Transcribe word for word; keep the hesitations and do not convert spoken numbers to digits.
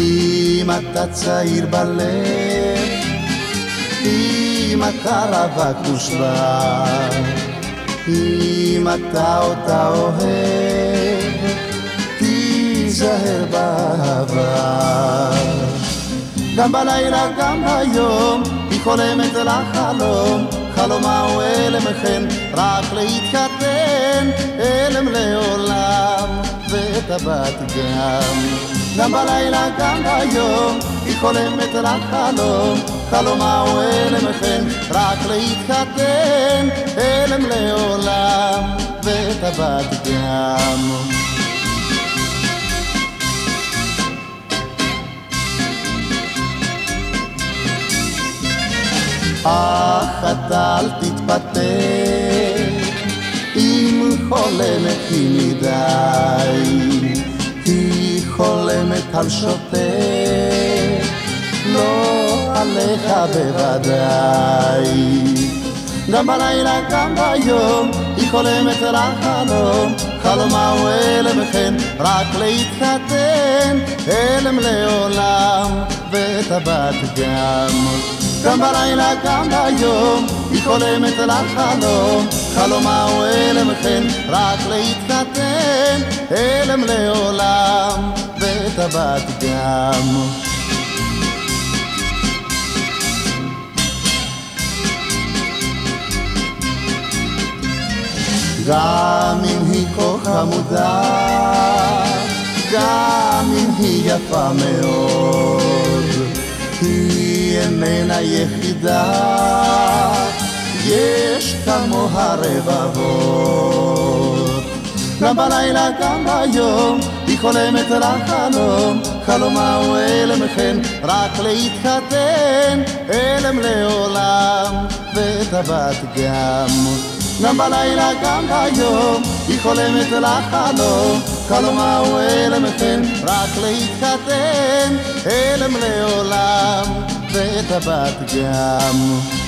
אם אתה צעיר בלב, אם אתה רווק מושבע, אם אתה אותה אוהב, תיזהר בעבר. גם בלילה גם היום היא חולמת לחלום, חלומה הוא אלם כן, רק להתחתן, אלם לעולם ואת הבת גם. גם בלילה גם היום היא חולמת לחלום, חלומה הוא אלם כן, רק להתחתן, אלם לעולם ואת הבת גם. אך אתה אל תתפתה, אם חולמת היא מדי, היא חולמת על שוטה, לא עליך בוודאי. גם בלילה גם ביום היא חולמת לחלום, חלומה הוא אלם כן, רק להתחתן, אלם לעולם ואת הבת גם. גם בלילה גם ביום היא חולמת לחלום, חלומה הוא אלם כן, רק להתחתן, אלם לעולם ואת הבת גם. גם אם היא כה חמודה, גם אם היא יפה מאוד, היא איננה יחידה, יש כמוה רבבות. גם בלילה גם ביום היא חולמת לחלום, חלומה הוא אלם כן, רק להתחתן, אלם לעולם ואת הבת גם. גם בלילה גם ביום היא חולמת לחלום, חלומה הוא אלם כן, רק להתחתן, אלם לעולם ואת הבת גם.